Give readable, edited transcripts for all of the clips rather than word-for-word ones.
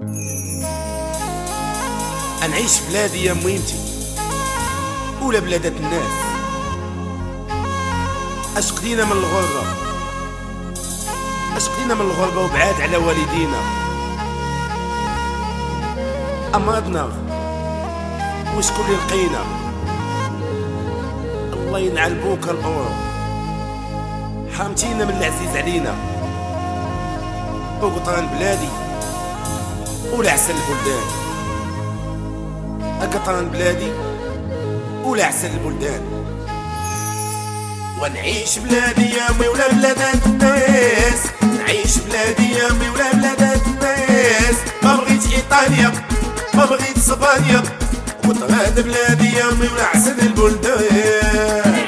نعيش بلادي يا ميمتي ولا بلادات الناس. اش قدينا من الغربة، اش قدينا من الغربة وبعاد على والدينا. أمرضنا وشكون اللي لقينا، الله ينعل بوك الأورو. حامتينا من العزيز علينا وقطران بلادي ولا عسل البلدان. قطران بلادي ولا عسل البلدان. ونعيش بلادي يا مي ولا بلادات الناس، نعيش بلادي يا مي ولا بلادات الناس. ما بغيت إيطاليا ما بغيت اسبانيا، قطران بلادي يا مي ولا عسل البلدان.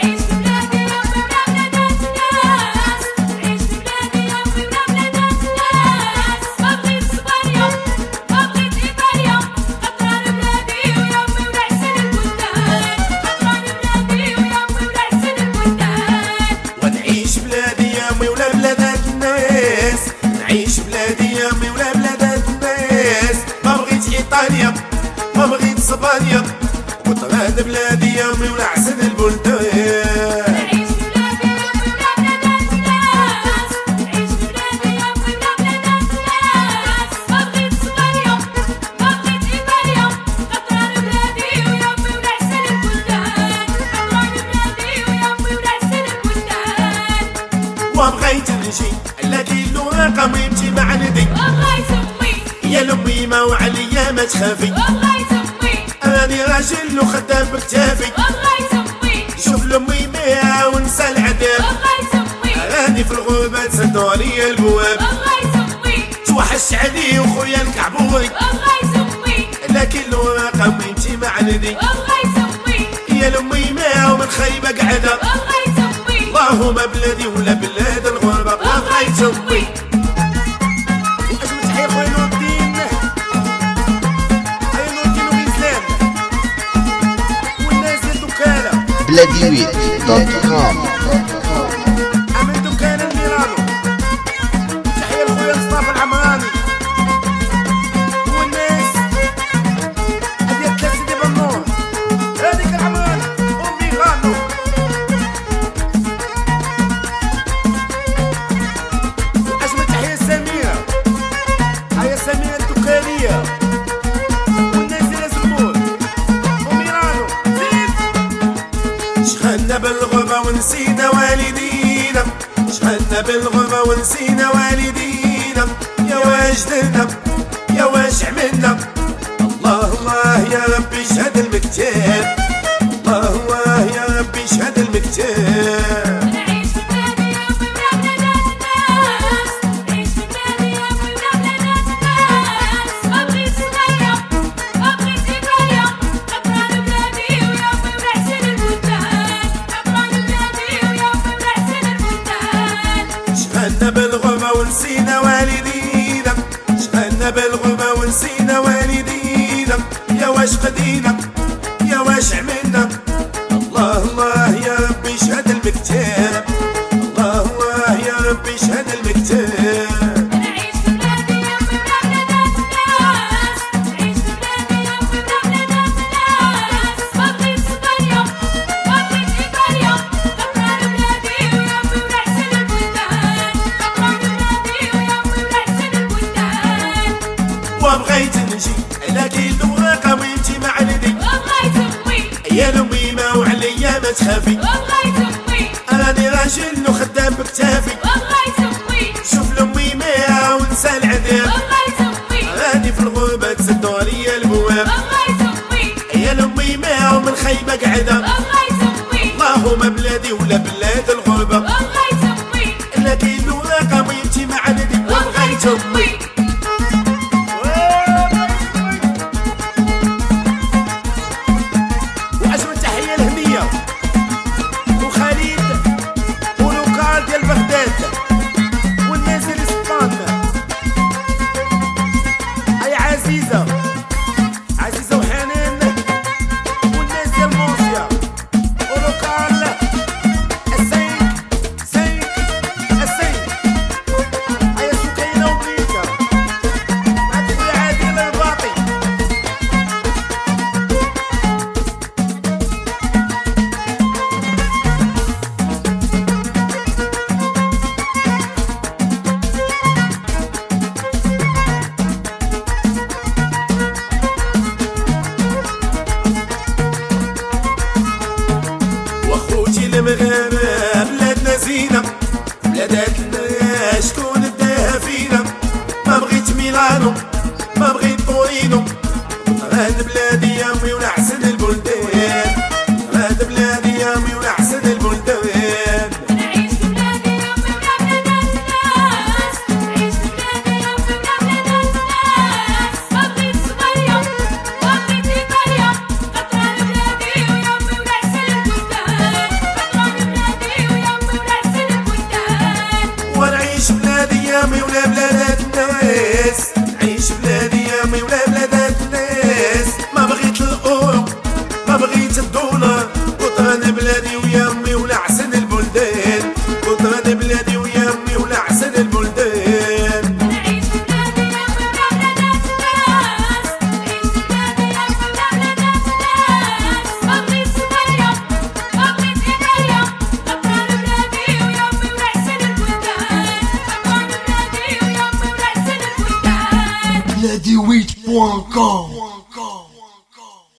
نعيش بلادي يا مي ولا بلادات الناس. ما بغيت إيطاليا ما بغيت اسبانيا، قطران بلادي يا مي ولا عسل البلدان. نعيش بلادي يا مي ولا بلادات الناس، نعيش بلادي يا مي ولا بلادات الناس. ما بغيت اسبانيا ما بغيت إيطاليا، قطران بلادي ويا مي ولا عسل البلدان. قطران بلادي ويا مي ولا عسل البلدان. وبغيت نجي لكن رقم يمشي مع ندي، الله يسمي يا لمي ما وعليا ما تخافي، الله يسمي راني راجل وخدام بكتافي، الله يسمي شوف لمي ميا ونسى العذاب، الله يسمي راني في الغربة تسدوا عليا البواب، الله يسمي توحش علي وخويا الكعبوري، الله يسمي لكن رقم يمشي مع ندي، الله يسمي يا لمي ميا ومن خيبة قعدة، الله يسمي اللهم بلادي ولا بلاد الغربة، الله يسمي. بلاديويت.com. عمل دكان الميرانو، تحية لخويا مصطفى العمراني والناس هذه ثلاث سيدي بالنور، هذيك العمراني وميرانو. أجمل تحية سميرة، تحية سميرة الدكانية والناس اللي زمور وميرانو. شغلنا بالغربة ونسينا والدينا، شغلنا بالغربة ونسينا والدينا. يا واش درنا يا واش عملنا، الله الله يا ربي شهد المكتاب، الله الله يا ربي شهد المكتاب. نعيش بلادي يا مي ولا بلادات الناس، نعيش بلادي يا مي ولا بلادات الناس. ما بغيت اسبانيا ما بغيت إيطاليا، قطران بلادي ويا مي ولا عسل البلدان. قطران بلادي ويا مي ولا عسل البلدان. شغلنا بالغربة ونسينا والدينا، شغلنا بالغربة ونسينا والدينا. يا واش قدينا يا واش عملنا، الله الله يا ربي شهد المكتاب، الله الله يا ربي شهد المكتاب. نعيش بلادي يا مي ولا بلادات الناس، نعيش بلادي يا مي ولا بلادات الناس. ما بغيت اسبانيا ما بغيت إيطاليا، قطران بلادي ويا مي ولا عسل البلدان. قطران بلادي ويا مي ولا عسل البلدان. وبغيت نجي لكن رقم يمشي مع ندي، الله يسمي يا لمي ما وعليا ما تخافي، الله يسمي راني راجل وخدام بكتافي، الله يسمي شوف لمي ميا ونسى العذاب، الله يسمي راني في الغربة تسدوا عليا البواب، الله يسمي يا لمي ميا ومن خيبة قعدة، الله يسمي اللهم بلادي ولا بلاد الغربة، الله يسمي لكن رقم يمشي مع ندي، الله يسمي. عزيزة وحنان والناس ديال موسيا ولوكال السيد السيد هيا سكينة وبريكة. بلادي ويا امي ولا احسن البلدان، وطراد بلادي ويا امي ولا احسن البلدان. نعيش في بلادي يا بلاد ناس ناس، نعيش في بلادي يا بلاد ناس ناس. بغيت صغير بغيت هدايا، أبطال بلادي ويا امي ولا احسن البلدان، أبطال بلادي ويا امي ولا احسن البلدان. Blady8.com